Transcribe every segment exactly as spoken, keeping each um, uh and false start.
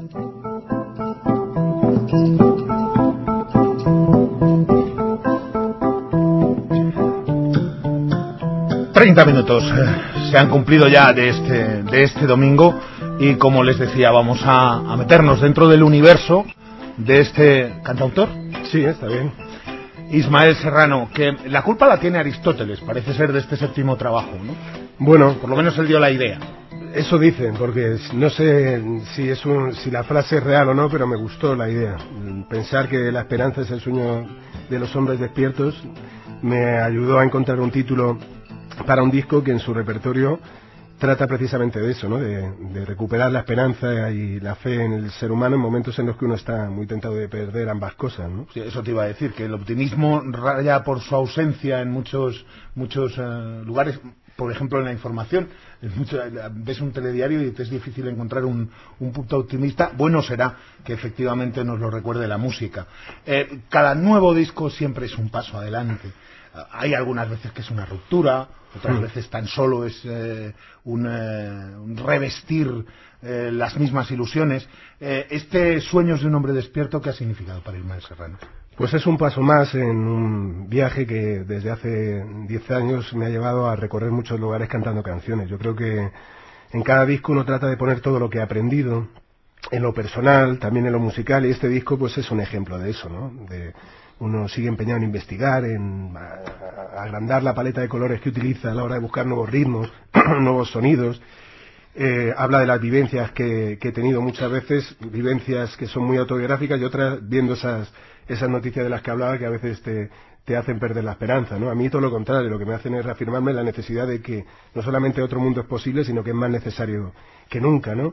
treinta minutos se han cumplido ya de este, de este domingo y, como les decía, vamos a, a meternos dentro del universo de este cantautor. Sí, está bien. Ismael Serrano, que la culpa la tiene Aristóteles, parece ser, de este séptimo trabajo, ¿no? Bueno, por lo menos él dio la idea. Eso dicen, porque no sé si es un, si la frase es real o no, pero me gustó la idea. Pensar que la esperanza es el sueño de los hombres despiertos me ayudó a encontrar un título para un disco que en su repertorio trata precisamente de eso, ¿no? De, de recuperar la esperanza y la fe en el ser humano en momentos en los que uno está muy tentado de perder ambas cosas, ¿no? Sí, eso te iba a decir, que el optimismo raya por su ausencia en muchos muchos uh, lugares. Por ejemplo, en la información, mucho, ves un telediario y te es difícil encontrar un, un punto optimista. Bueno será que efectivamente nos lo recuerde la música. Eh, cada nuevo disco siempre es un paso adelante. Hay algunas veces que es una ruptura, otras sí. veces tan solo es eh, un, eh, un revestir eh, las mismas ilusiones. Eh, este Sueños de un hombre despierto, ¿qué ha significado para Ismael Serrano? Pues es un paso más en un viaje que desde hace diez años me ha llevado a recorrer muchos lugares cantando canciones. Yo creo que en cada disco uno trata de poner todo lo que ha aprendido, en lo personal, también en lo musical, y este disco pues es un ejemplo de eso, ¿no? De, uno sigue empeñado en investigar, en agrandar la paleta de colores que utiliza a la hora de buscar nuevos ritmos, nuevos sonidos. Eh, habla de las vivencias que, que he tenido muchas veces, vivencias que son muy autobiográficas, y otras viendo esas esas noticias de las que hablaba que a veces te, te hacen perder la esperanza, ¿no? A mí todo lo contrario, lo que me hacen es reafirmarme la necesidad de que no solamente otro mundo es posible, sino que es más necesario que nunca, ¿no?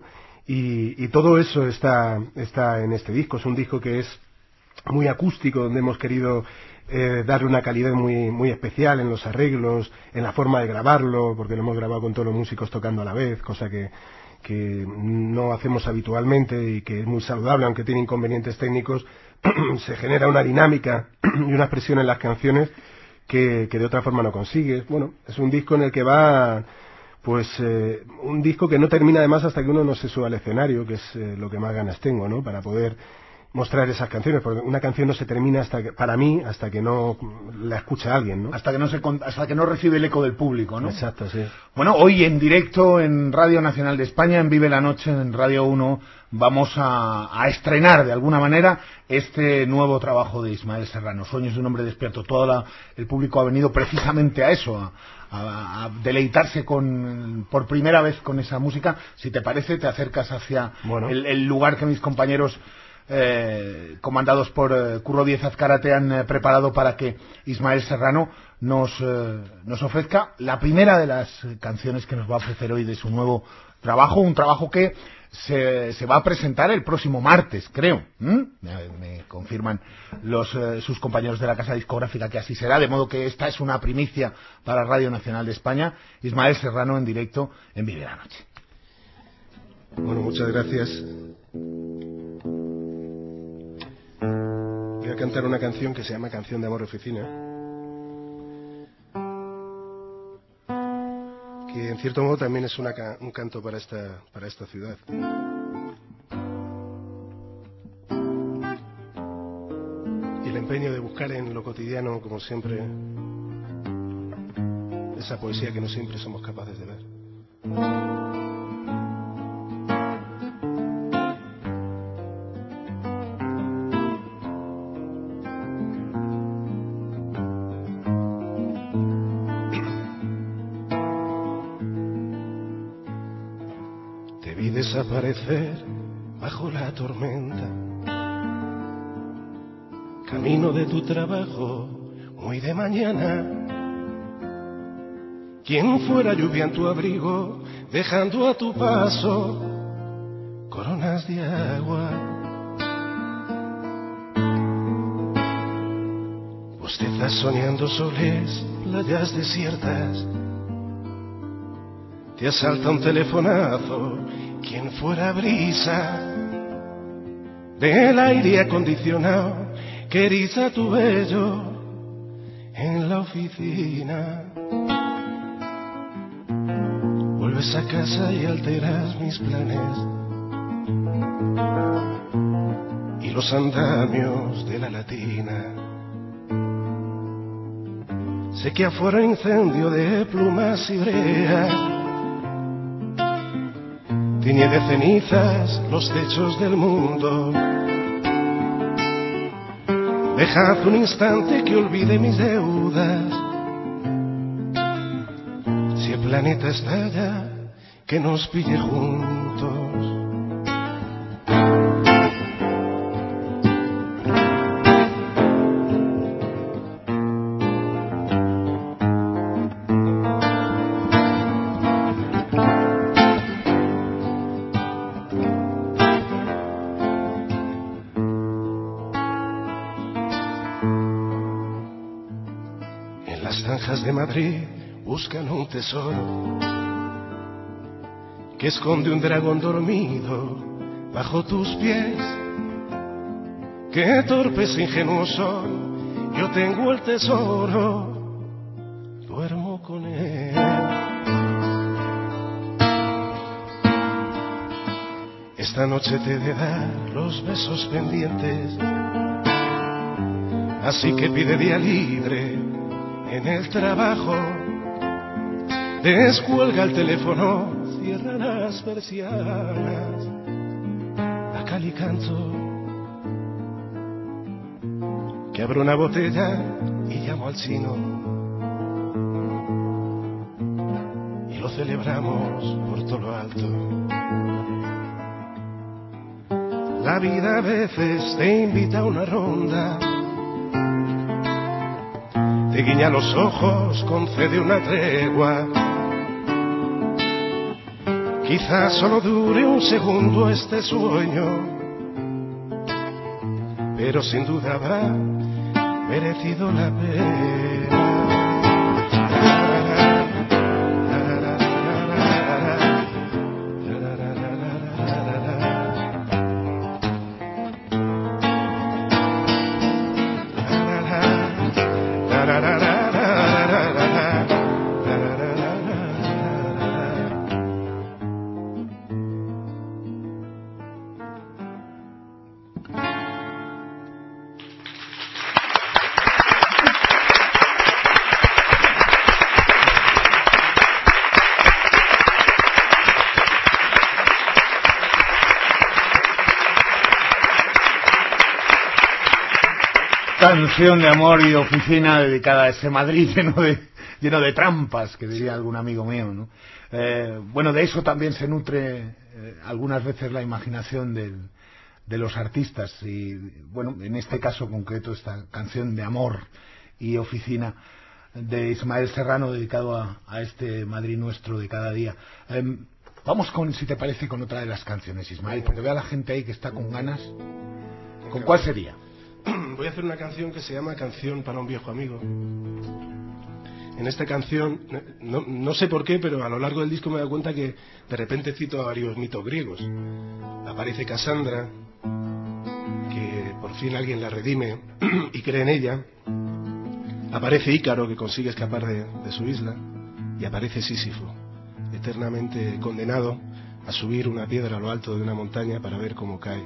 Y, y todo eso está, está en este disco. Es un disco que es muy acústico, donde hemos querido eh, darle una calidad muy muy especial en los arreglos, en la forma de grabarlo, porque lo hemos grabado con todos los músicos tocando a la vez, cosa que, que no hacemos habitualmente y que es muy saludable, aunque tiene inconvenientes técnicos. Se genera una dinámica y una expresión en las canciones que, que de otra forma no consigues. Bueno, es un disco en el que va... Pues eh, un disco que no termina además hasta que uno no se suba al escenario, que es eh, lo que más ganas tengo, ¿no? Para poder mostrar esas canciones, porque una canción no se termina hasta que, para mí, hasta que no la escucha alguien, ¿no? Hasta que no se hasta que no recibe el eco del público, ¿no? Exacto, sí. Bueno, hoy en directo en Radio Nacional de España, en Vive la Noche, en Radio uno, vamos a, a estrenar de alguna manera este nuevo trabajo de Ismael Serrano, Sueños de un hombre despierto. Todo la, el público ha venido precisamente a eso, a, a, a deleitarse con, por primera vez con esa música. Si te parece, te acercas hacia bueno. el, el lugar que mis compañeros Eh, comandados por eh, Curro Díez Azcárate han eh, preparado para que Ismael Serrano nos, eh, nos ofrezca la primera de las canciones que nos va a ofrecer hoy de su nuevo trabajo, un trabajo que se, se va a presentar el próximo martes, creo. ¿Mm? Me, me confirman los, eh, sus compañeros de la casa discográfica que así será, de modo que esta es una primicia para Radio Nacional de España. Ismael Serrano en directo en Vive la Noche. Bueno, muchas gracias. Voy a cantar una canción que se llama Canción de Amor de Oficina, que en cierto modo también es una, un canto para esta, para esta ciudad. Y el empeño de buscar en lo cotidiano, como siempre, esa poesía que no siempre somos capaces de ver. Desaparecer bajo la tormenta, camino de tu trabajo muy de mañana. Quien fuera lluvia en tu abrigo, dejando a tu paso coronas de agua. Bostezas soñando soles, playas desiertas. Te asalta un telefonazo, quien fuera brisa del aire acondicionado que eriza tu vello en la oficina. Vuelves a casa y alteras mis planes. los andamios de la latina. Sé que afuera incendio de plumas y brea, tiñe de cenizas los techos del mundo. Dejad un instante que olvide mis deudas. Si el planeta estalla, que nos pille juntos. En las zanjas de Madrid buscan un tesoro que esconde un dragón dormido bajo tus pies. Qué torpes e ingenuo soy, yo tengo el tesoro, duermo con él. Esta noche te he de dar los besos pendientes, así que pide día libre en el trabajo. Descuelga el teléfono, cierra las persianas, a cal y canto, que abro una botella y llamo al chino, y lo celebramos por todo lo alto. La vida a veces te invita a una ronda, te guiña los ojos, concede una tregua. Quizás solo dure un segundo este sueño, pero sin duda habrá merecido la pena. Canción de amor y oficina dedicada a ese Madrid lleno de, lleno de trampas, que diría algún amigo mío, ¿no? Eh, bueno, de eso también se nutre eh, algunas veces la imaginación del, de los artistas y, bueno, en este caso concreto esta canción de amor y oficina de Ismael Serrano dedicado a, a este Madrid nuestro de cada día. Eh, vamos con, si te parece, con otra de las canciones, Ismael, porque veo a la gente ahí que está con ganas. ¿Con cuál sería? Voy a hacer una canción que se llama Canción para un viejo amigo. En esta canción, no, no sé por qué, pero a lo largo del disco me he dado cuenta que de repente cito a varios mitos griegos. Aparece Casandra, que por fin alguien la redime y cree en ella. Aparece Ícaro, que consigue escapar de, de su isla. Y aparece Sísifo, eternamente condenado a subir una piedra a lo alto de una montaña para ver cómo cae,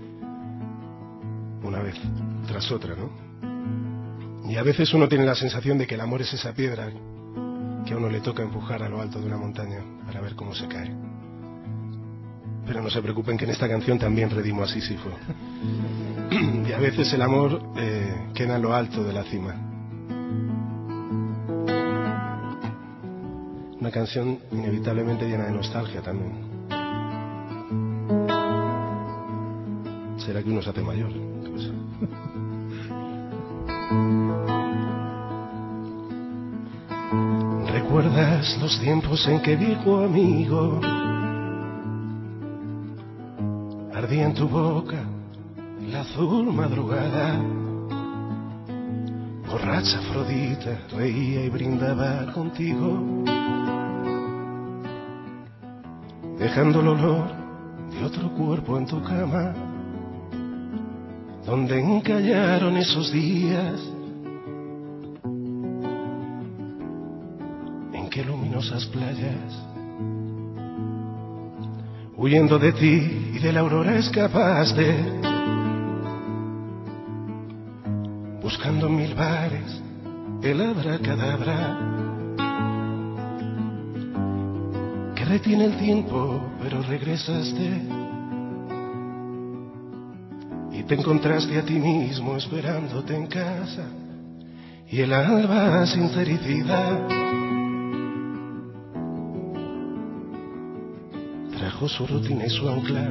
una vez tras otra, ¿no? Y a veces uno tiene la sensación de que el amor es esa piedra que a uno le toca empujar a lo alto de una montaña para ver cómo se cae. Pero no se preocupen, que en esta canción también redimo a Sísifo. Y a veces el amor eh, queda en lo alto de la cima. Una canción inevitablemente llena de nostalgia también. ¿Será que uno se hace mayor? Pues... ¿Recuerdas los tiempos en que viejo amigo ardía en tu boca la azul madrugada? Borracha Afrodita reía y brindaba contigo, dejando el olor de otro cuerpo en tu cama. ¿Dónde encallaron esos días? ¿En qué luminosas playas? Huyendo de ti y de la aurora escapaste, buscando mil bares el abracadabra que retiene el tiempo, pero regresaste y te encontraste a ti mismo esperándote en casa, y el alba sin felicidad trajo su rutina y su ancla.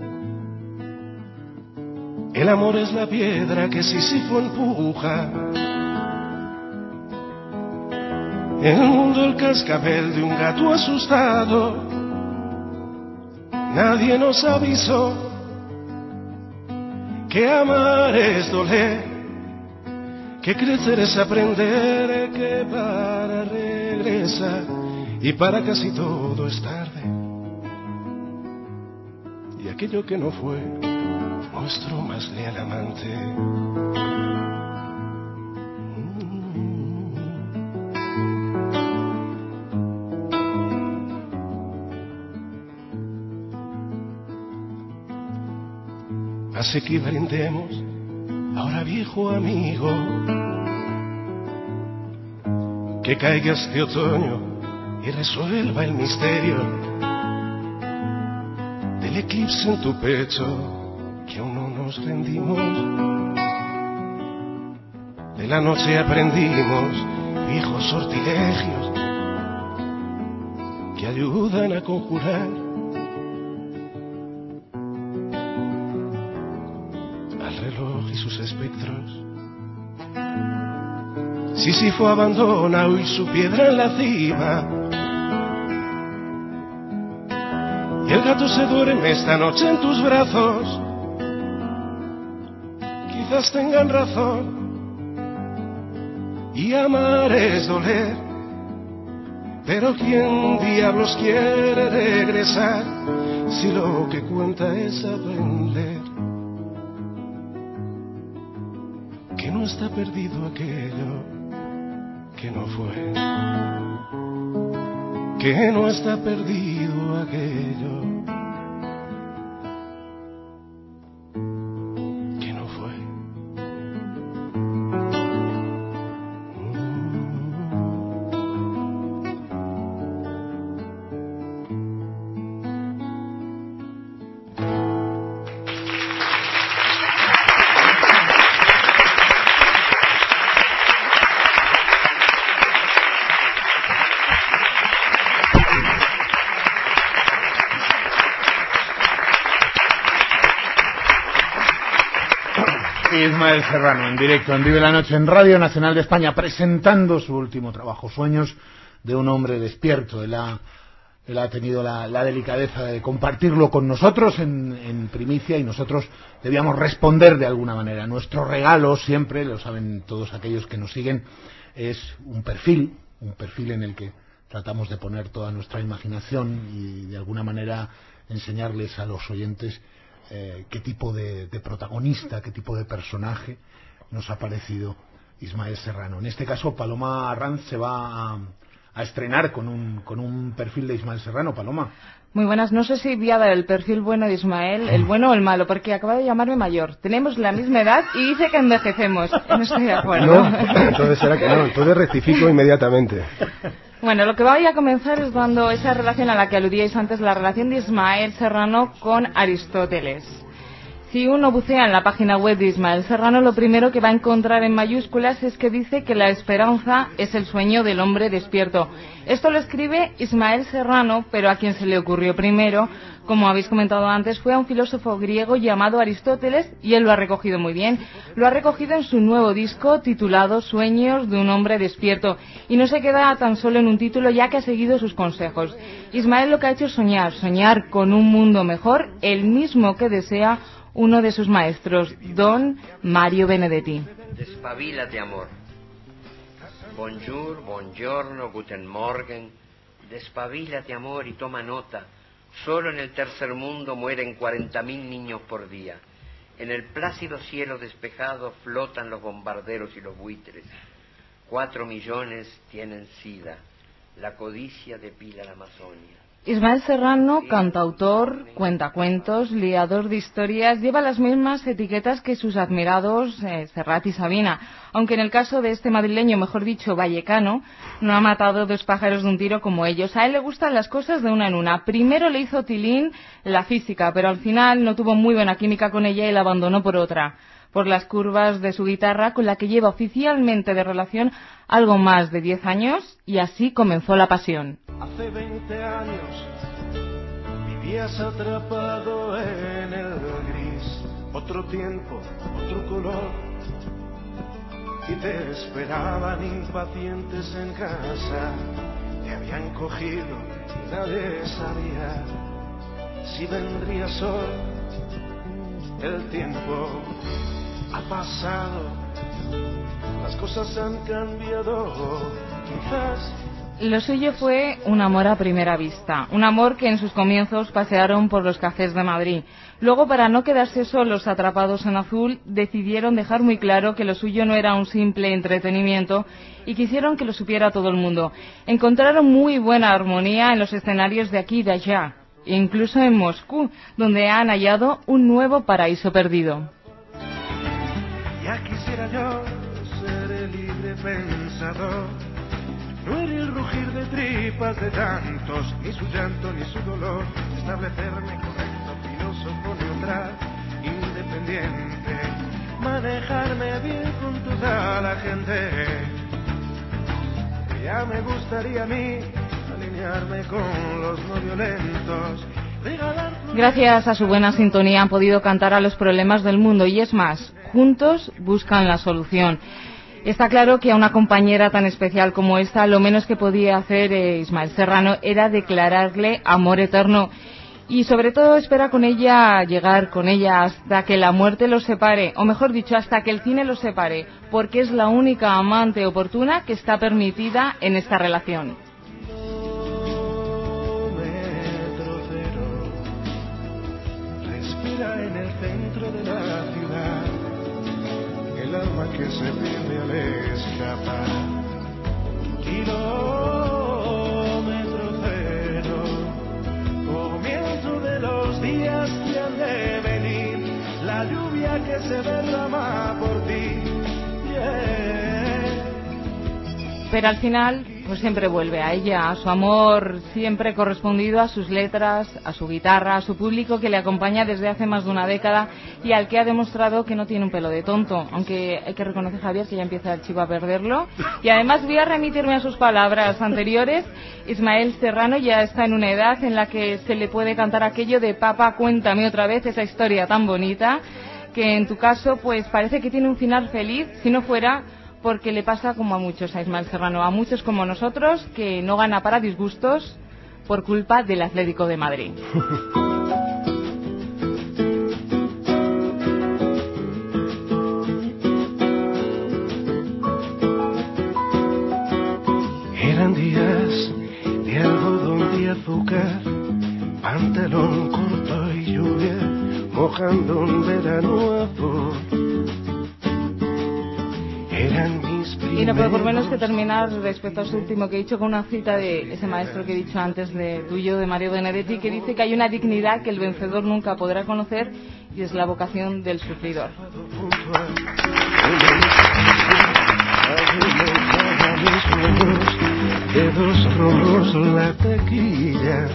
El amor es la piedra que Sísifo empuja, en el mundo el cascabel de un gato asustado. Nadie nos avisó que amar es doler, que crecer es aprender, que para regresar y para casi todo es tarde. Y aquello que no fue nuestro más leal amante. Hace que brindemos, ahora viejo amigo, que caiga este otoño y resuelva el misterio del eclipse en tu pecho, que aún no nos rendimos. De la noche aprendimos viejos sortilegios que ayudan a conjurar al reloj y sus espectros. Sísifo abandona hoy su piedra en la cima, y el gato se duerme esta noche en tus brazos. Quizás tengan razón, y amar es doler, pero ¿quién diablos quiere regresar si lo que cuenta es aprender que no está perdido aquello que no fue, que no está perdido aquello que no fue. Ismael Serrano, en directo, en Vive la Noche, en Radio Nacional de España, presentando su último trabajo, Sueños de un hombre despierto. Él ha, él ha tenido la, la delicadeza de compartirlo con nosotros en, en primicia, y nosotros debíamos responder de alguna manera. Nuestro regalo siempre, lo saben todos aquellos que nos siguen, es un perfil, un perfil en el que tratamos de poner toda nuestra imaginación y de alguna manera enseñarles a los oyentes Eh, qué tipo de, de protagonista, qué tipo de personaje nos ha parecido Ismael Serrano. En este caso, Paloma Arranz se va a, a estrenar con un, con un perfil de Ismael Serrano. Paloma. Muy buenas. No sé si voy a dar el perfil bueno de Ismael, el bueno o el malo, porque acaba de llamarme mayor. Tenemos la misma edad y dice que envejecemos. No estoy de acuerdo. No, entonces será que no. Entonces rectifico inmediatamente. Bueno, lo que voy a comenzar es dando esa relación a la que aludíais antes, la relación de Ismael Serrano con Aristóteles. Si uno bucea en la página web de Ismael Serrano, lo primero que va a encontrar en mayúsculas es que dice que la esperanza es el sueño del hombre despierto. Esto lo escribe Ismael Serrano, pero a quien se le ocurrió primero, como habéis comentado antes, fue a un filósofo griego llamado Aristóteles, y él lo ha recogido muy bien. Lo ha recogido en su nuevo disco titulado Sueños de un hombre despierto, y no se queda tan solo en un título, ya que ha seguido sus consejos. Ismael lo que ha hecho es soñar, soñar con un mundo mejor, el mismo que desea uno de sus maestros, don Mario Benedetti. Despabilate, amor. Bonjour, buongiorno, guten morgen. Despabilate, amor, y toma nota. Solo en el tercer mundo mueren cuarenta mil niños por día. En el plácido cielo despejado flotan los bombarderos y los buitres. Cuatro millones tienen sida. La codicia depila la Amazonia. Ismael Serrano, cantautor, cuentacuentos, liador de historias, lleva las mismas etiquetas que sus admirados eh, Serrat y Sabina, aunque en el caso de este madrileño, mejor dicho, vallecano, no ha matado dos pájaros de un tiro como ellos. A él le gustan las cosas de una en una. Primero le hizo tilín la física, pero al final no tuvo muy buena química con ella y la abandonó por otra, por las curvas de su guitarra, con la que lleva oficialmente de relación algo más de diez años, y así comenzó la pasión. Hace veinte años vivías atrapado en el gris, otro tiempo, otro color, y te esperaban impacientes en casa, te habían cogido y nadie sabía si vendrías hoy. El tiempo ha pasado, las cosas han cambiado, quizás. Lo suyo fue un amor a primera vista, un amor que en sus comienzos pasearon por los cafés de Madrid. Luego, para no quedarse solos atrapados en azul, decidieron dejar muy claro que lo suyo no era un simple entretenimiento y quisieron que lo supiera todo el mundo. Encontraron muy buena armonía en los escenarios de aquí y de allá, incluso en Moscú, donde han hallado un nuevo paraíso perdido. Ya quisiera yo ser el libre pensador, no herir el rugir de tripas de tantos, ni su llanto ni su dolor, establecerme correcto, filósofo neutral, independiente, manejarme bien con toda la gente. Ya me gustaría a mí alinearme con los no violentos. Gracias a su buena sintonía han podido cantar a los problemas del mundo y es más, juntos buscan la solución. Está claro que a una compañera tan especial como esta, lo menos que podía hacer eh, Ismael Serrano era declararle amor eterno. Y sobre todo espera con ella llegar con ella hasta que la muerte los separe, o mejor dicho, hasta que el cine los separe, porque es la única amante oportuna que está permitida en esta relación. Respira en el centro de la ciudad, el alma que se pierde al escapar. Kilómetro cero, comienzo de los días que han de venir, la lluvia que se derrama por ti. Yeah. Pero al final, pues siempre vuelve a ella, a su amor siempre correspondido, a sus letras, a su guitarra, a su público que le acompaña desde hace más de una década y al que ha demostrado que no tiene un pelo de tonto, aunque hay que reconocer, Javier, que ya empieza el chivo a perderlo. Y además voy a remitirme a sus palabras anteriores. Ismael Serrano ya está en una edad en la que se le puede cantar aquello de papá, cuéntame otra vez esa historia tan bonita, que en tu caso pues parece que tiene un final feliz, si no fuera porque le pasa como a muchos a Ismael Serrano, a muchos como nosotros, que no gana para disgustos por culpa del Atlético de Madrid. Eran días de algodón y azúcar, pantalón corto y lluvia, mojando un verano azul. Y no puedo por menos que terminar respecto a su último que he dicho con una cita de ese maestro que he dicho antes de tuyo, de Mario Benedetti, que dice que hay una dignidad que el vencedor nunca podrá conocer y es la vocación del sufridor. De dos romos la taquilla,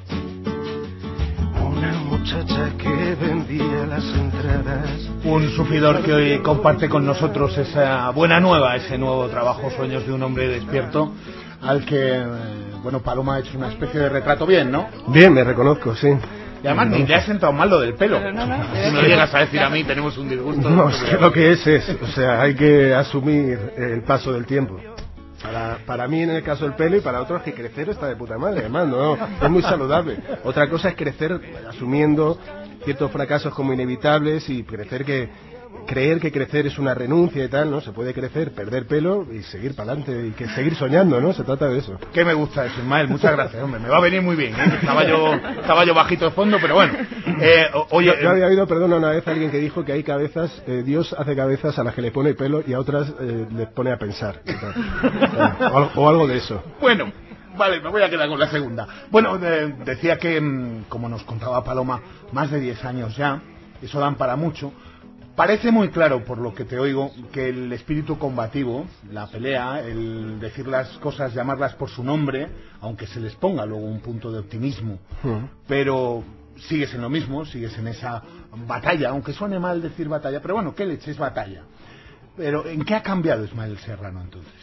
una muchacha que vendía las entradas. Un sufridor que hoy comparte con nosotros esa buena nueva, ese nuevo trabajo, Sueños de un hombre despierto, al que, eh, bueno, Paloma ha hecho una especie de retrato bien, ¿no? Bien, me reconozco, sí. Y además ni le has sentado mal lo del pelo. Pero no, no, si me llegas a decir a mí, tenemos un disgusto. No, es que lo que es es, o sea, hay que asumir el paso del tiempo. Para, para mí, en el caso del pelo, y para otros que crecer está de puta madre, además, no, es muy saludable. Otra cosa es crecer asumiendo ciertos fracasos como inevitables y crecer que creer que crecer es una renuncia y tal, ¿no? Se puede crecer, perder pelo y seguir para adelante y que seguir soñando, ¿no? Se trata de eso. Que me gusta eso, Ismael, muchas gracias, hombre, me va a venir muy bien, ¿eh? Estaba yo, estaba yo bajito de fondo, pero bueno. Eh, oye, yo, yo había oído, perdona, una vez a alguien que dijo que hay cabezas, eh, Dios hace cabezas a las que le pone pelo y a otras eh, les pone a pensar. O, sea, o, algo, o algo de eso. Bueno, Vale, me voy a quedar con la segunda. Bueno, de, decía que, como nos contaba Paloma, más de diez años ya, eso dan para mucho. Parece muy claro, por lo que te oigo, que el espíritu combativo, la pelea, el decir las cosas, llamarlas por su nombre, aunque se les ponga luego un punto de optimismo, uh-huh. pero sigues en lo mismo, sigues en esa batalla, aunque suene mal decir batalla, pero bueno, ¿qué leche es batalla? Pero ¿en qué ha cambiado Ismael Serrano entonces?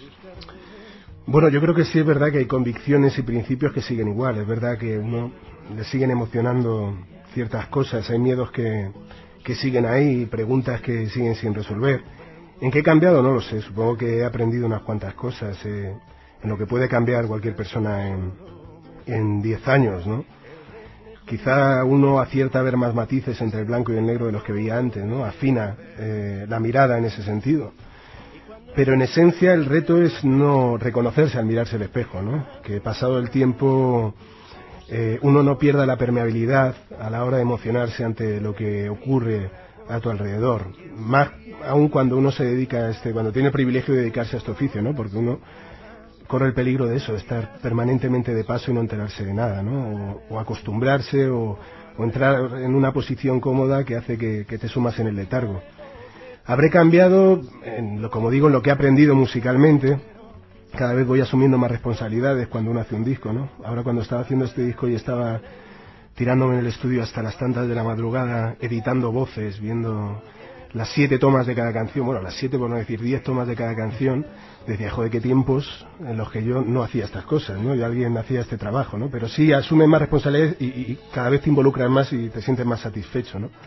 Bueno, yo creo que sí es verdad que hay convicciones y principios que siguen igual. Es verdad que uno le siguen emocionando ciertas cosas, hay miedos que, que siguen ahí, preguntas que siguen sin resolver. ¿En qué he cambiado? No lo sé. Supongo que he aprendido unas cuantas cosas eh, en lo que puede cambiar cualquier persona en, en diez años, ¿no? Quizá uno acierta a ver más matices entre el blanco y el negro de los que veía antes, ¿no? Afina eh, la mirada en ese sentido. Pero en esencia el reto es no reconocerse al mirarse al espejo, ¿no? Que pasado el tiempo eh, uno no pierda la permeabilidad a la hora de emocionarse ante lo que ocurre a tu alrededor. Más aún cuando uno se dedica a este, cuando tiene el privilegio de dedicarse a este oficio, ¿no? Porque uno corre el peligro de eso, de estar permanentemente de paso y no enterarse de nada, ¿no? O, o acostumbrarse o, o entrar en una posición cómoda que hace que, que te sumas en el letargo. Habré cambiado, en lo, como digo, en lo que he aprendido musicalmente. Cada vez voy asumiendo más responsabilidades cuando uno hace un disco, ¿no? Ahora cuando estaba haciendo este disco y estaba tirándome en el estudio hasta las tantas de la madrugada, editando voces, viendo las siete tomas de cada canción, bueno, las siete por no decir diez tomas de cada canción, decía, joder, qué tiempos en los que yo no hacía estas cosas, ¿no? Y alguien hacía este trabajo, ¿no? Pero sí, asumes más responsabilidades y, y cada vez te involucras más y te sientes más satisfecho, ¿no?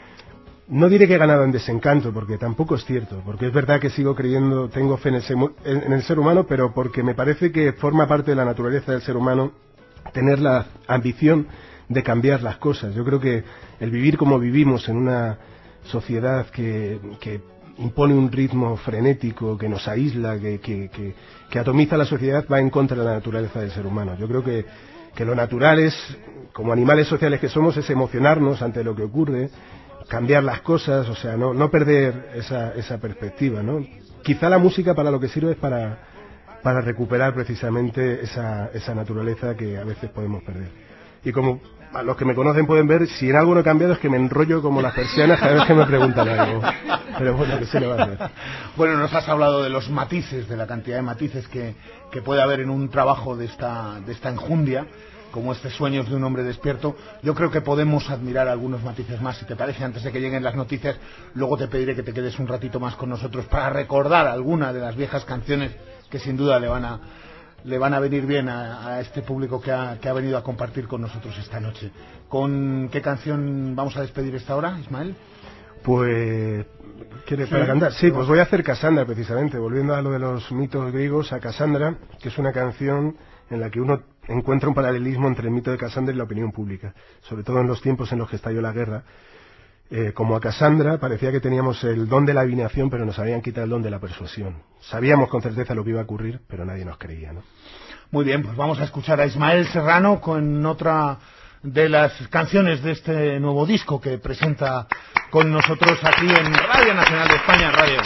No diré que he ganado en desencanto, porque tampoco es cierto, porque es verdad que sigo creyendo, tengo fe en el, ser, en el ser humano, pero porque me parece que forma parte de la naturaleza del ser humano tener la ambición de cambiar las cosas. Yo creo que el vivir como vivimos en una sociedad que, que impone un ritmo frenético, que nos aísla, que, que, que, que atomiza la sociedad, va en contra de la naturaleza del ser humano. Yo creo que, que lo natural es, como animales sociales que somos, es emocionarnos ante lo que ocurre, cambiar las cosas, o sea, no, no perder esa, esa perspectiva, ¿no? Quizá la música para lo que sirve es para, para recuperar precisamente esa, esa naturaleza que a veces podemos perder. Y como a los que me conocen pueden ver, si en algo no he cambiado es que me enrollo como las persianas cada vez que me preguntan algo. Pero bueno, ¿qué se le va a hacer? Bueno, nos has hablado de los matices, de la cantidad de matices que, que puede haber en un trabajo de esta, de esta enjundia, como este Sueños de un hombre despierto. Yo creo que podemos admirar algunos matices más, si te parece, antes de que lleguen las noticias. Luego te pediré que te quedes un ratito más con nosotros para recordar alguna de las viejas canciones que sin duda le van a, le van a venir bien a, a este público que ha, que ha venido a compartir con nosotros esta noche. ¿Con qué canción vamos a despedir esta hora, Ismael? Pues... ¿Quieres para sí, cantar? Sí, pues voy a hacer Cassandra, precisamente, volviendo a lo de los mitos griegos, a Cassandra, que es una canción en la que uno encuentra un paralelismo entre el mito de Cassandra y la opinión pública, sobre todo en los tiempos en los que estalló la guerra. Eh, como a Cassandra parecía que teníamos el don de la adivinación, pero nos habían quitado el don de la persuasión. Sabíamos con certeza lo que iba a ocurrir, pero nadie nos creía, ¿no? Muy bien, pues vamos a escuchar a Ismael Serrano con otra de las canciones de este nuevo disco que presenta con nosotros aquí en Radio Nacional de España, Radio.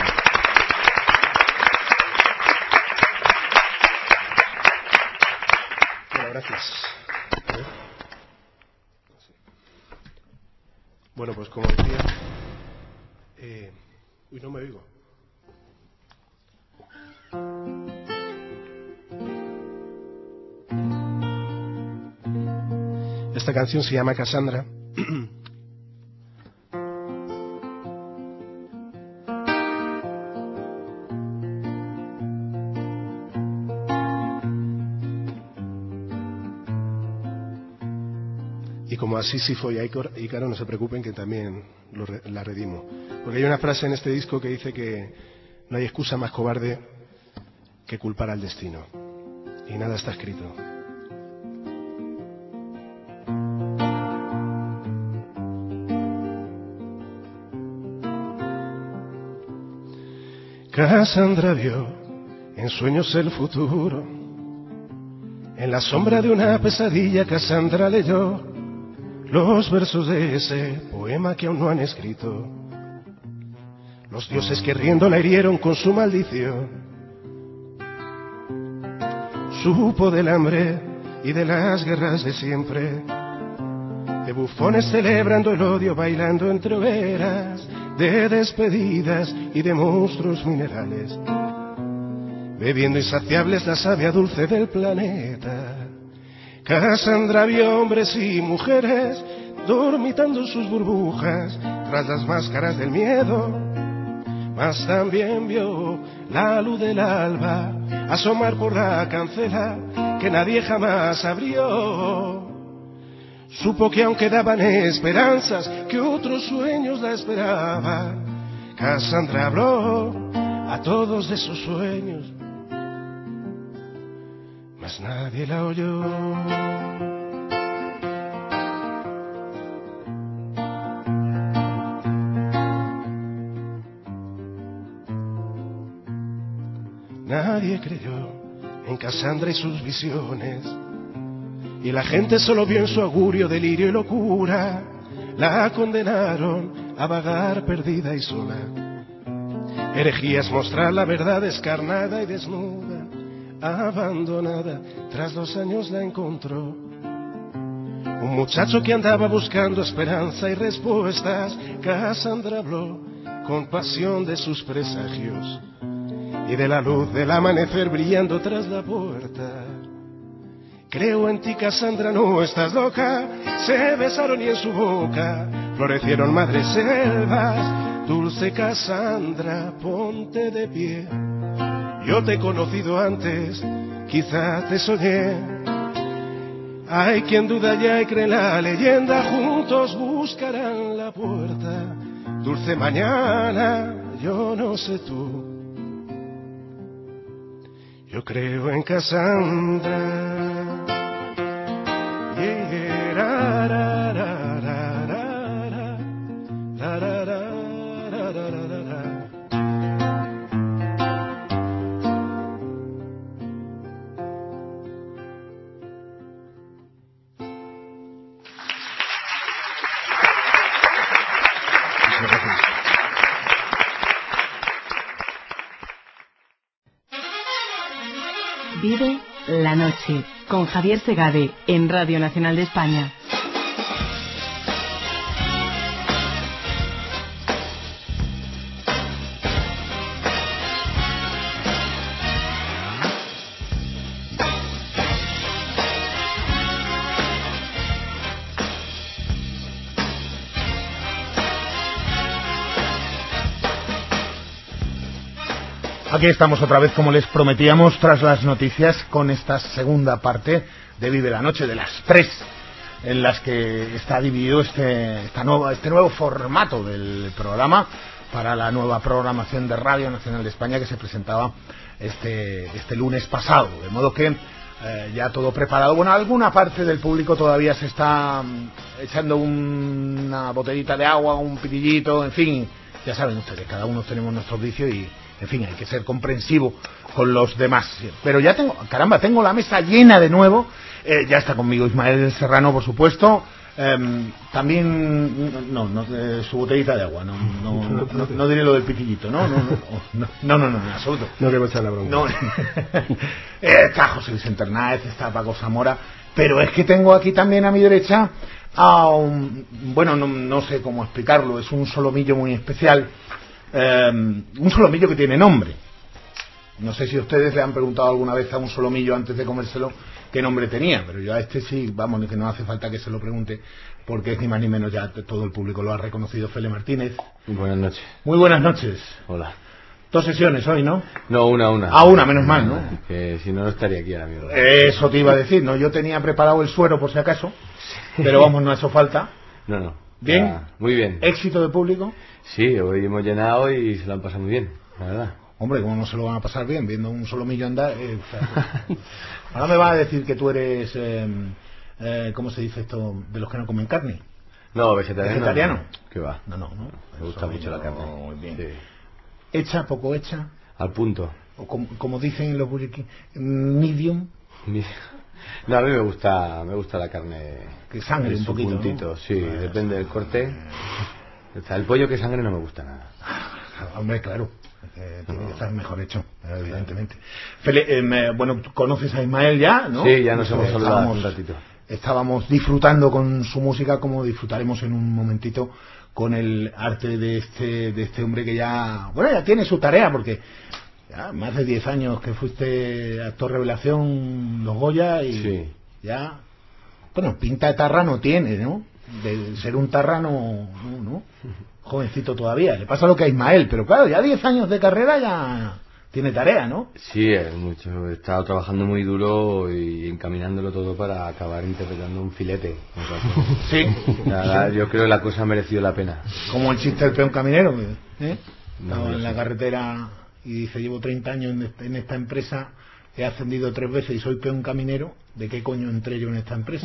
Bueno, gracias. Bueno, pues como decía... Eh... Uy, no me oigo. Esta canción se llama Cassandra. Y como a Sísifo y a Ícaro, no se preocupen que también lo re, la redimo. Porque hay una frase en este disco que dice que no hay excusa más cobarde que culpar al destino. Y nada está escrito. Cassandra vio en sueños el futuro. En la sombra de una pesadilla Cassandra leyó los versos de ese poema que aún no han escrito. Los dioses que riendo la hirieron con su maldición. supo del hambre y de las guerras de siempre, de bufones celebrando el odio, bailando entre hogueras, de despedidas y de monstruos minerales, bebiendo insaciables la savia dulce del planeta. Cassandra vio hombres y mujeres dormitando sus burbujas tras las máscaras del miedo, mas también vio la luz del alba asomar por la cancela que nadie jamás abrió. Supo que aún quedaban esperanzas, que otros sueños la esperaban. Cassandra habló a todos de sus sueños, mas nadie la oyó. Nadie creyó en Cassandra y sus visiones, y la gente solo vio en su augurio delirio y locura. La condenaron a vagar perdida y sola. Herejías mostrar la verdad descarnada y desnuda, abandonada, tras dos años la encontró. Un muchacho que andaba buscando esperanza y respuestas. Cassandra habló con pasión de sus presagios y de la luz del amanecer brillando tras la puerta. Creo en ti, Cassandra, no estás loca. Se besaron y en su boca florecieron madres selvas. Dulce Cassandra, ponte de pie. Yo te he conocido antes, quizá te soñé. Hay quien duda ya y cree en la leyenda. Juntos buscarán la puerta. Dulce mañana, yo no sé tú. Yo creo en Cassandra. Yeah, ra, ra, ra, ra, ra, ra, ra, ra, ra, ra, ra. Vive la noche con Javier Segade en Radio Nacional de España. Aquí estamos otra vez, como les prometíamos, tras las noticias, con esta segunda parte de Vive la Noche, de las tres en las que está dividido este, esta nueva, este nuevo formato del programa para la nueva programación de Radio Nacional de España que se presentaba este, este lunes pasado. De modo que eh, ya todo preparado. Bueno, alguna parte del público todavía se está um, echando un, una botellita de agua, un pitillito, en fin, ya saben ustedes, cada uno tenemos nuestro vicio y en fin, hay que ser comprensivo con los demás. Pero ya tengo, caramba, tengo la mesa llena de nuevo. Eh, ya está conmigo Ismael Serrano, por supuesto. Eh, también, no, no eh, su botellita de agua. No, no, no, no, no diré lo del pitillito, ¿no? No, no, no, no, no, no, en absoluto. No quiero echar la bronca. No. Está José Vicente Hernández, está Paco Zamora. Pero es que tengo aquí también a mi derecha a un, bueno, no, no sé cómo explicarlo. Es un solomillo muy especial. Eh, un solomillo que tiene nombre. No sé si ustedes le han preguntado alguna vez a un solomillo antes de comérselo qué nombre tenía, pero yo a este sí, vamos, que no hace falta que se lo pregunte, porque es ni más ni menos, ya todo el público lo ha reconocido. Fele Martínez. Buenas noches. Muy buenas noches. Hola. Dos sesiones hoy, ¿no? No, una, una. Ah, una, menos mal, ¿no? Que si no, no estaría aquí ahora mismo. Eso te iba a decir, ¿no? Yo tenía preparado el suero por si acaso, pero vamos, no ha hecho falta. No, no. ¿Bien? Ah, muy bien. ¿Éxito de público? Sí, hoy hemos llenado y se lo han pasado muy bien, la verdad. Hombre, ¿cómo no se lo van a pasar bien viendo un solomillo andar? Eh, o sea, ahora me vas a decir que tú eres, eh, eh, ¿cómo se dice esto? De los que no comen carne. No, vegetariano. ¿Vegetariano? No. ¿Qué va? No, no, no. Me gusta mucho la carne. Muy bien. Sí. ¿Hecha, poco hecha? Al punto. O como, como dicen los burriquí, medium. No, a mí me gusta, me gusta la carne. Que sangre un poquito, puntito, ¿no? sí, ah, depende del corte. O sea, el pollo que sangre no me gusta nada. hombre, claro. Eh, tiene que estar mejor hecho, evidentemente. Fele, eh, me, bueno, tú conoces a Ismael ya, ¿no? Sí, ya nos eh, hemos hablado un ratito. Estábamos disfrutando con su música, como disfrutaremos en un momentito con el arte de este de este hombre que ya, bueno, ya tiene su tarea, porque ya más de diez años que fuiste actor revelación, los Goya, y sí. ya, bueno, pinta de tarra no tiene, ¿no? De ser un tarra no, no, no. Jovencito todavía, le pasa lo que a Ismael, pero claro, ya diez años de carrera ya tiene tarea, ¿no? Sí, es mucho. He estado trabajando muy duro y encaminándolo todo para acabar interpretando un filete. Sí. Nada, yo creo que la cosa ha merecido la pena. Como el chiste del peón caminero, ¿eh? No, Estaba no en la sé. carretera y dice, llevo treinta años en, este, en esta empresa, he ascendido tres veces y soy peón caminero, ¿de qué coño entré yo en esta empresa?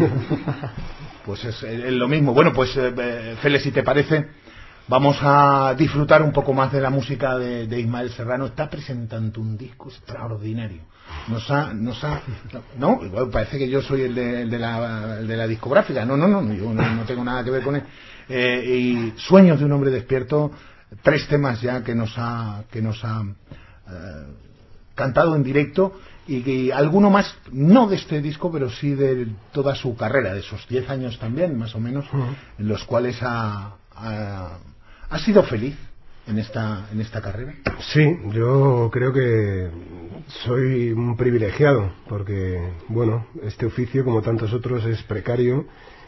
Pues es, es lo mismo. Bueno, pues eh, Fele, si te parece, vamos a disfrutar un poco más de la música de, de Ismael Serrano. Está presentando un disco extraordinario. Nos ha, nos ha, no, igual parece que yo soy el de, el de, la, el de la discográfica. No, no, no, yo no, no tengo nada que ver con él. Eh, y Sueños de un hombre despierto, tres temas ya que nos ha, que nos ha eh, cantado en directo, y que alguno más, no de este disco, pero sí de toda su carrera, de esos diez años también, más o menos, uh-huh. en los cuales ha, ha, ha sido feliz en esta, en esta carrera. Sí, yo creo que soy un privilegiado, porque, bueno, este oficio, como tantos otros, es precario,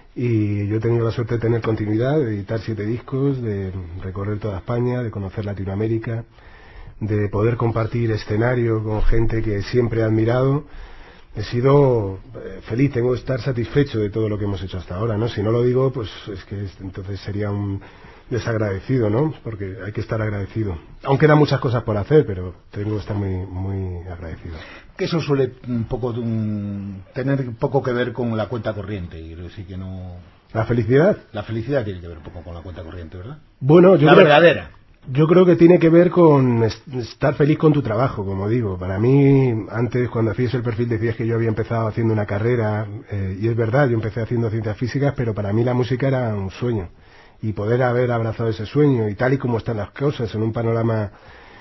y yo he tenido la suerte de tener continuidad, de editar siete discos, de recorrer toda España, de conocer Latinoamérica, de poder compartir escenario con gente que siempre he admirado. He sido eh, feliz, tengo que estar satisfecho de todo lo que hemos hecho hasta ahora, ¿no? Si no lo digo, pues es que es, entonces sería un desagradecido, ¿no? Porque hay que estar agradecido. Aunque quedan muchas cosas por hacer, pero tengo que estar muy muy agradecido. Que eso suele un poco un, tener poco que ver con la cuenta corriente, y sí que no. ¿La felicidad? La felicidad tiene que ver un poco con la cuenta corriente, ¿verdad? Bueno, yo la creo, verdadera. Yo creo que tiene que ver con estar feliz con tu trabajo, como digo. Para mí, antes, cuando hacías el perfil, decías que yo había empezado haciendo una carrera, eh, y es verdad, yo empecé haciendo ciencias físicas, pero para mí la música era un sueño. Y poder haber abrazado ese sueño, y tal y como están las cosas, en un panorama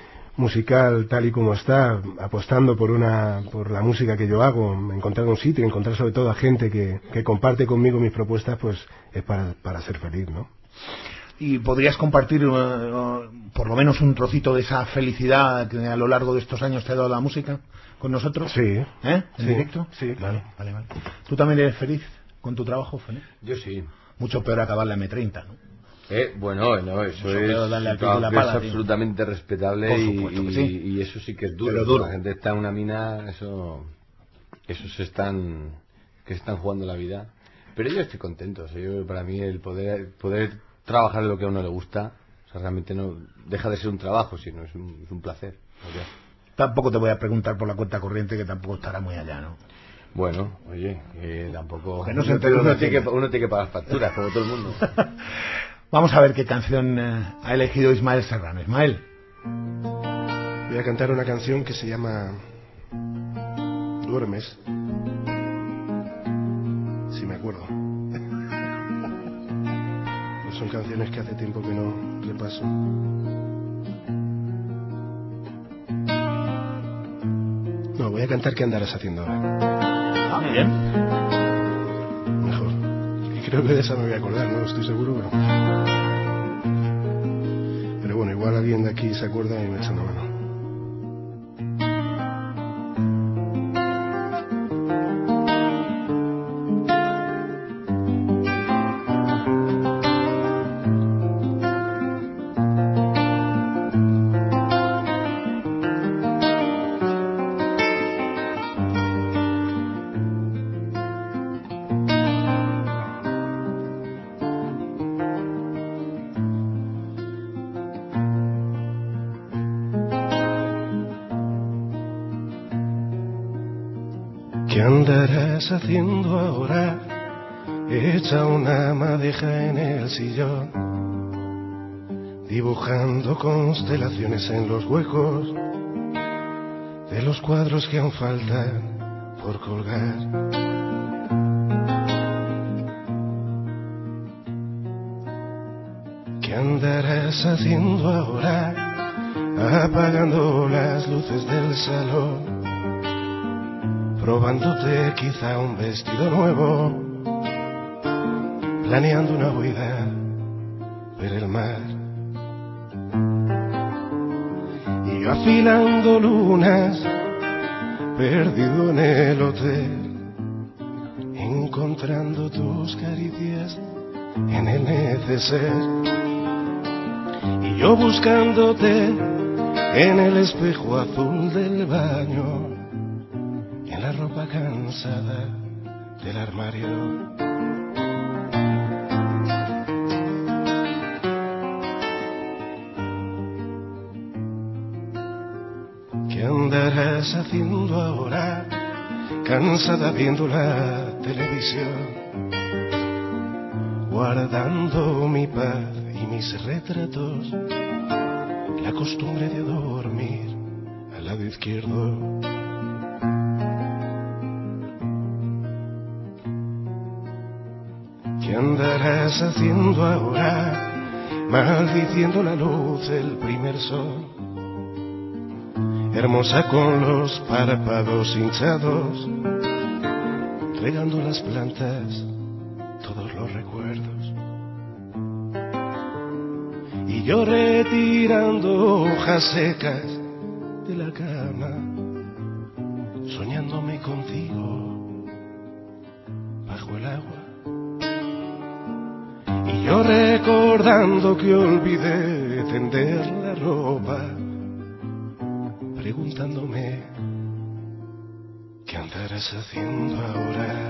musical tal y como está, apostando por una por la música que yo hago, encontrar un sitio, encontrar sobre todo a gente que, que comparte conmigo mis propuestas, pues es para, para ser feliz, ¿no? ¿Y podrías compartir uh, uh, por lo menos un trocito de esa felicidad que a lo largo de estos años te ha dado la música con nosotros? Sí. ¿Eh? ¿En sí, directo? Sí, vale, vale, vale. ¿Tú también eres feliz con tu trabajo, Feliz? Yo sí. Mucho peor acabar la eme treinta, ¿no? Eh, bueno, no, eso Mucho es, darle al claro, la que pala, es tío. absolutamente respetable. Por supuesto y, que sí. y eso sí que es duro. Pero duro. La gente está en una mina, eso, eso se están, que se están jugando la vida. Pero yo estoy contento. O sea, yo, para mí el poder, poder trabajar en lo que a uno le gusta, o sea, realmente no deja de ser un trabajo, sino es un, es un placer. ¿Okay? Tampoco te voy a preguntar por la cuenta corriente, que tampoco estará muy allá, ¿no? Bueno, oye, eh, tampoco. Que no se uno, entere uno, de tiene que, uno tiene que pagar facturas, como todo el mundo. Vamos a ver qué canción eh, ha elegido Ismael Serrano. Ismael. Voy a cantar una canción que se llama Duermes, si me acuerdo. Pues son canciones que hace tiempo que no repaso. No, voy a cantar ¿Qué andarás haciendo ahora? Ah, bien. Mejor. Y creo que de esa me voy a acordar, no estoy seguro, pero... Pero bueno, igual alguien de aquí se acuerda y me echa una mano. ¿Qué andarás haciendo ahora? Hecha una madeja en el sillón, dibujando constelaciones en los huecos de los cuadros que aún faltan por colgar. ¿Qué andarás haciendo ahora, apagando las luces del salón, probándote quizá un vestido nuevo, planeando una huida, ver el mar, y yo afilando lunas, perdido en el hotel, encontrando tus caricias en el neceser, y yo buscándote en el espejo azul del baño, en la ropa cansada del armario. ¿Qué andarás haciendo ahora, cansada viendo la televisión, guardando mi paz y mis retratos, la costumbre de dormir al lado izquierdo? ¿Qué andarás haciendo ahora, maldiciendo la luz del primer sol, hermosa con los párpados hinchados, regando las plantas todos los recuerdos, y yo retirando hojas secas de la cama, soñándome contigo bajo el agua, y yo recordando que olvidé tender la ropa, preguntándome qué andarás haciendo ahora.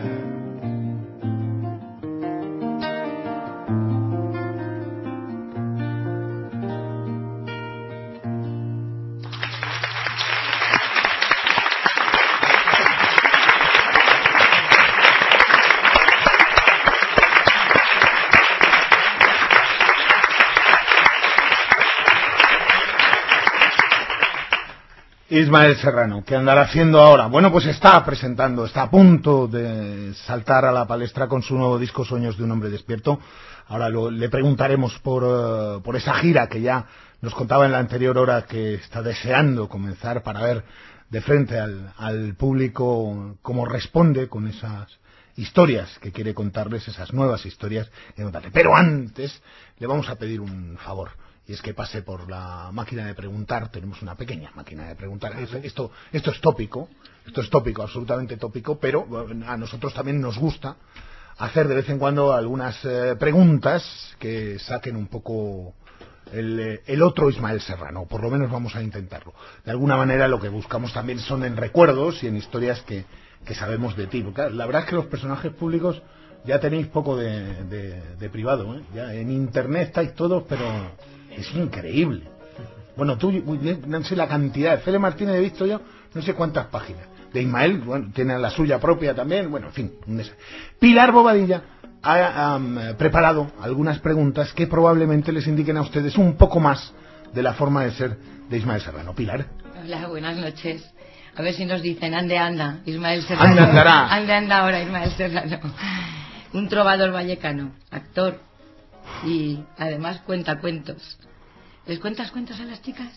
Ismael Serrano, ¿qué andará haciendo ahora? Bueno, pues está presentando, está a punto de saltar a la palestra con su nuevo disco Sueños de un hombre despierto. Ahora lo, le preguntaremos por, uh, por esa gira que ya nos contaba en la anterior hora que está deseando comenzar para ver de frente al, al público cómo responde con esas historias que quiere contarles, esas nuevas historias que contarles. Pero antes le vamos a pedir un favor. Y es que pase por la máquina de preguntar. Tenemos una pequeña máquina de preguntar. Esto, esto es tópico, esto es tópico, absolutamente tópico, pero a nosotros también nos gusta hacer de vez en cuando algunas eh, preguntas que saquen un poco el, el otro Ismael Serrano. Por lo menos vamos a intentarlo. De alguna manera lo que buscamos también son en recuerdos y en historias que, que sabemos de ti. Porque la verdad es que los personajes públicos ya tenéis poco de, de, de privado, ¿eh? Ya en internet estáis todos, pero es increíble. Bueno, tú, no sé la cantidad. De Fele Martínez he visto yo no sé cuántas páginas. De Ismael, bueno, tiene la suya propia también. Bueno, en fin. Un Pilar Bobadilla ha um, preparado algunas preguntas que probablemente les indiquen a ustedes un poco más de la forma de ser de Ismael Serrano. Pilar. Hola, buenas noches. A ver si nos dicen, ande, anda, Ismael Serrano. Ande, andará. Ande, anda ahora, Ismael Serrano. Un trovador vallecano, actor y además cuenta cuentos. ¿Les cuentas cuentos a las chicas?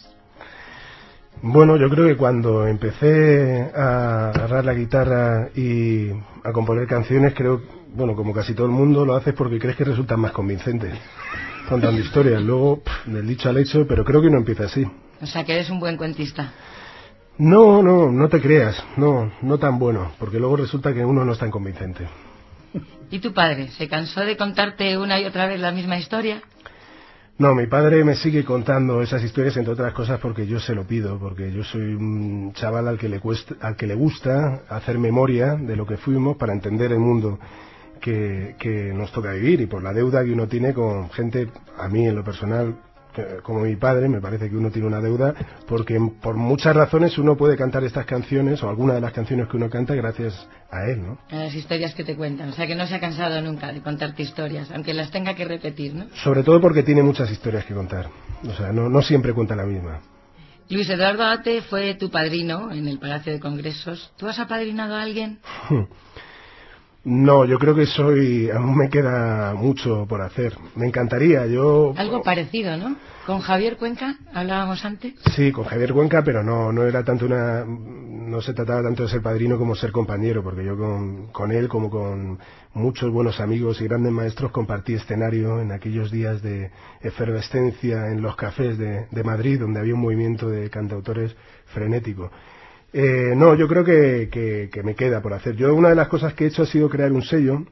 Bueno, yo creo que cuando empecé a agarrar la guitarra y a componer canciones, creo, bueno, como casi todo el mundo, lo haces porque crees que resultan más convincentes, contando historias. Luego, pff, del dicho al hecho, pero creo que uno empieza así. O sea, que eres un buen cuentista. No, no, no te creas, no, no tan bueno, porque luego resulta que uno no es tan convincente. ¿Y tu padre? ¿Se cansó de contarte una y otra vez la misma historia? No, mi padre me sigue contando esas historias, entre otras cosas, porque yo se lo pido, porque yo soy un chaval al que le cuesta, al que le gusta hacer memoria de lo que fuimos para entender el mundo que, que nos toca vivir, y por la deuda que uno tiene con gente, a mí en lo personal, como mi padre, me parece que uno tiene una deuda, porque por muchas razones uno puede cantar estas canciones, o alguna de las canciones que uno canta, gracias a él, ¿no? A las historias que te cuentan. O sea, que no se ha cansado nunca de contarte historias, aunque las tenga que repetir, ¿no? Sobre todo porque tiene muchas historias que contar. O sea, no, no siempre cuenta la misma. Luis Eduardo Ate fue tu padrino en el Palacio de Congresos. ¿Tú has apadrinado a alguien? No, yo creo que soy, aún me queda mucho por hacer. Me encantaría, yo... Algo parecido, ¿no? Con Javier Cuenca, hablábamos antes. Sí, con Javier Cuenca, pero no, no era tanto una, no se trataba tanto de ser padrino como ser compañero, porque yo con, con él, como con muchos buenos amigos y grandes maestros, compartí escenario en aquellos días de efervescencia en los cafés de, de Madrid, donde había un movimiento de cantautores frenético. Eh, no, yo creo que, que, que me queda por hacer. Yo una de las cosas que he hecho ha sido crear un sello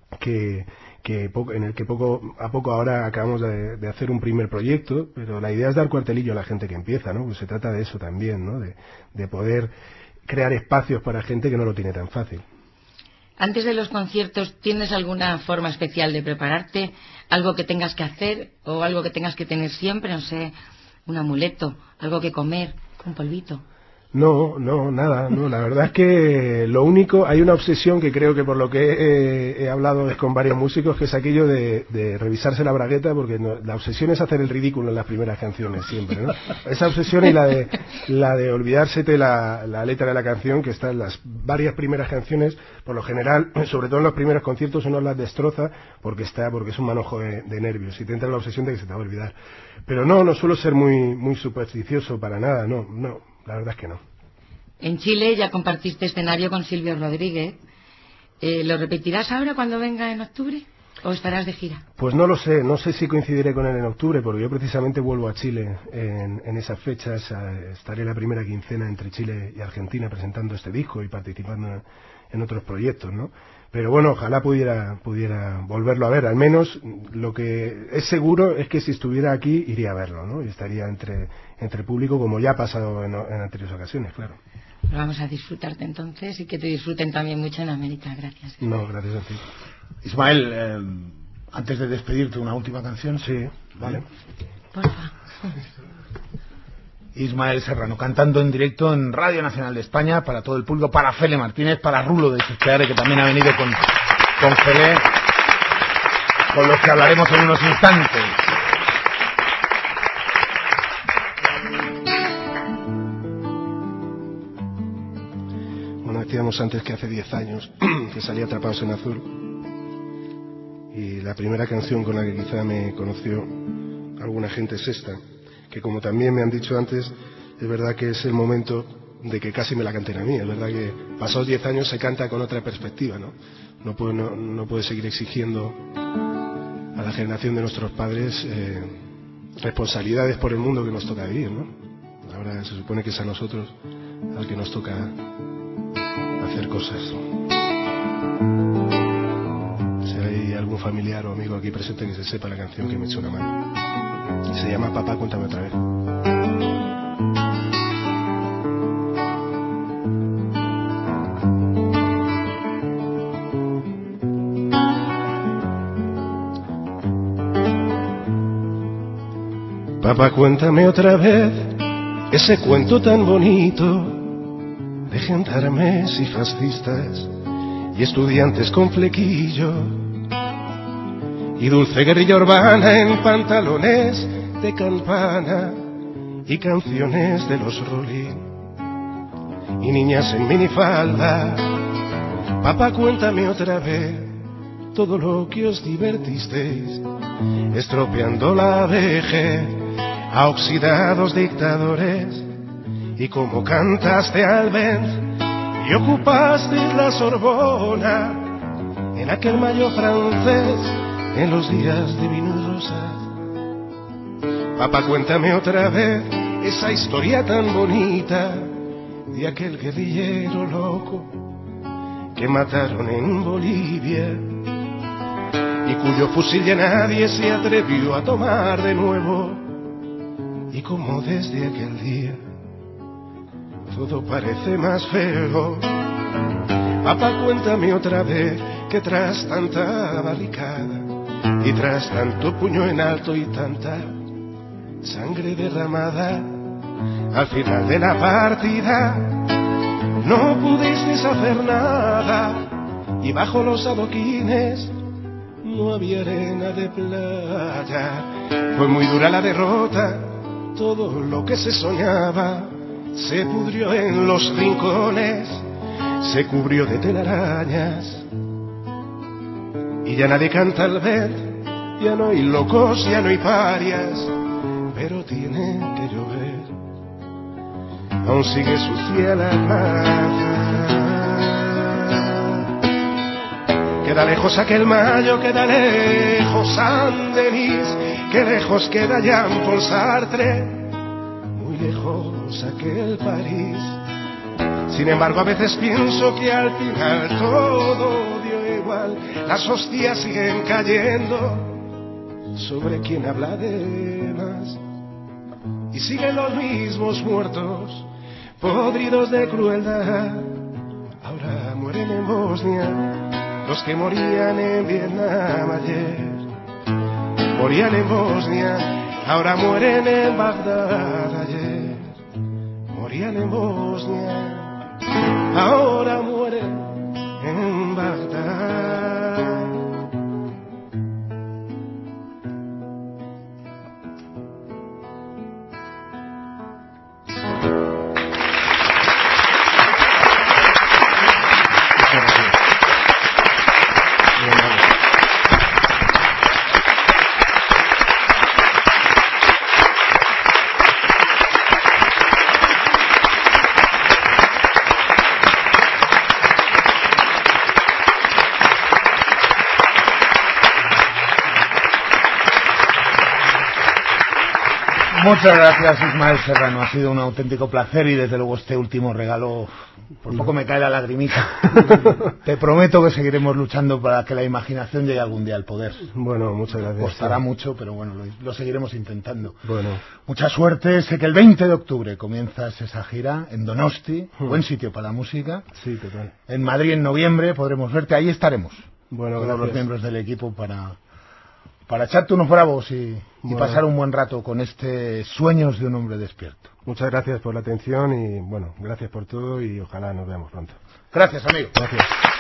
que, que poco, en el que poco a poco ahora acabamos de, de hacer un primer proyecto, pero la idea es dar cuartelillo a la gente que empieza, ¿no? Pues se trata de eso también, ¿no? De, de poder crear espacios para gente que no lo tiene tan fácil. Antes de los conciertos, ¿tienes alguna forma especial de prepararte? ¿Algo que tengas que hacer o algo que tengas que tener siempre? No sé, un amuleto, algo que comer, un polvito. No, no, nada, no, la verdad es que lo único, hay una obsesión que creo que por lo que he, he hablado es con varios músicos, que es aquello de, de revisarse la bragueta, porque no, la obsesión es hacer el ridículo en las primeras canciones siempre, ¿no? Esa obsesión y la de la de olvidársete la, la letra de la canción, que está en las varias primeras canciones, por lo general, sobre todo en los primeros conciertos uno las destroza porque está, porque es un manojo de, de nervios y te entra la obsesión de que se te va a olvidar. Pero no, no suelo ser muy, muy supersticioso para nada, no, no. La verdad es que no. En Chile ya compartiste escenario con Silvio Rodríguez. Eh, ¿Lo repetirás ahora cuando venga en octubre? ¿O estarás de gira? Pues no lo sé. No sé si coincidiré con él en octubre, porque yo precisamente vuelvo a Chile en, en esas fechas. Estaré la primera quincena entre Chile y Argentina presentando este disco y participando en, en otros proyectos, ¿no? Pero bueno, ojalá pudiera pudiera volverlo a ver. Al menos lo que es seguro es que si estuviera aquí iría a verlo, ¿no? Y estaría entre entre público, como ya ha pasado en, en anteriores ocasiones, claro. Vamos a disfrutarte entonces y que te disfruten también mucho en América. Gracias. No, gracias a ti. Ismael, eh, antes de despedirte, una última canción. Sí, vale. Porfa. Ismael Serrano, cantando en directo en Radio Nacional de España, para todo el público, para Fele Martínez, para Rulo de Sespeare, que también ha venido con, con Fele, con los que hablaremos en unos instantes. Bueno, decíamos antes que hace diez años que salí Atrapados en Azul, y la primera canción con la que quizá me conoció alguna gente es esta, que como también me han dicho antes, es verdad que es el momento de que casi me la canten a mí. Es verdad que pasados diez años se canta con otra perspectiva, ¿no? No puede, no, no puede seguir exigiendo a la generación de nuestros padres eh, responsabilidades por el mundo que nos toca vivir, ¿no? Ahora se supone que es a nosotros al que nos toca hacer cosas. Si hay algún familiar o amigo aquí presente que se sepa la canción, que me eche una mano. Se llama Papá, cuéntame otra vez. Papá, cuéntame otra vez ese cuento tan bonito de gendarmes y fascistas y estudiantes con flequillo y dulce guerrilla urbana en pantalones de campana y canciones de los Rolling y niñas en minifalda. Papá, cuéntame otra vez todo lo que os divertisteis estropeando la vejez a oxidados dictadores, y cómo cantaste al Benz y ocupaste la Sorbona en aquel mayo francés en los días de vino rosa. Papá, cuéntame otra vez esa historia tan bonita de aquel guerrillero loco que mataron en Bolivia y cuyo fusil ya nadie se atrevió a tomar de nuevo, y como desde aquel día todo parece más feo. Papá, cuéntame otra vez que tras tanta barricada y tras tanto puño en alto y tanta sangre derramada, al final de la partida no pudisteis hacer nada, y bajo los adoquines no había arena de playa. Fue muy dura la derrota, todo lo que se soñaba se pudrió en los rincones, se cubrió de telarañas y ya nadie canta al ver, ya no hay locos, ya no hay parias, pero tiene que llover, aún sigue sucia la plaza. Queda lejos aquel mayo, queda lejos Saint-Denis, que lejos queda Jean-Paul Sartre, muy lejos aquel París. Sin embargo, a veces pienso que al final todo dio igual, las hostias siguen cayendo sobre quien habla de más, y siguen los mismos muertos, podridos de crueldad. Ahora mueren en Bosnia los que morían en Vietnam ayer, morían en Bosnia, ahora mueren en Bagdad ayer, morían en Bosnia, ahora mueren en Bagdad. Muchas gracias, Ismael Serrano, ha sido un auténtico placer y desde luego este último regalo, por poco me cae la lagrimita. Te prometo que seguiremos luchando para que la imaginación llegue algún día al poder. Bueno, muchas gracias. Costará sí. mucho, pero bueno, lo, lo seguiremos intentando. Bueno. Mucha suerte, sé que el veinte de octubre comienzas esa gira en Donosti, Hmm. buen sitio para la música. Sí, total. En Madrid en noviembre podremos verte, ahí estaremos. Bueno, todos gracias. los miembros del equipo para... para echarte unos bravos y, y bueno. pasar un buen rato con este Sueños de un hombre despierto. Muchas gracias por la atención y, bueno, gracias por todo y ojalá nos veamos pronto. Gracias, amigo. Gracias.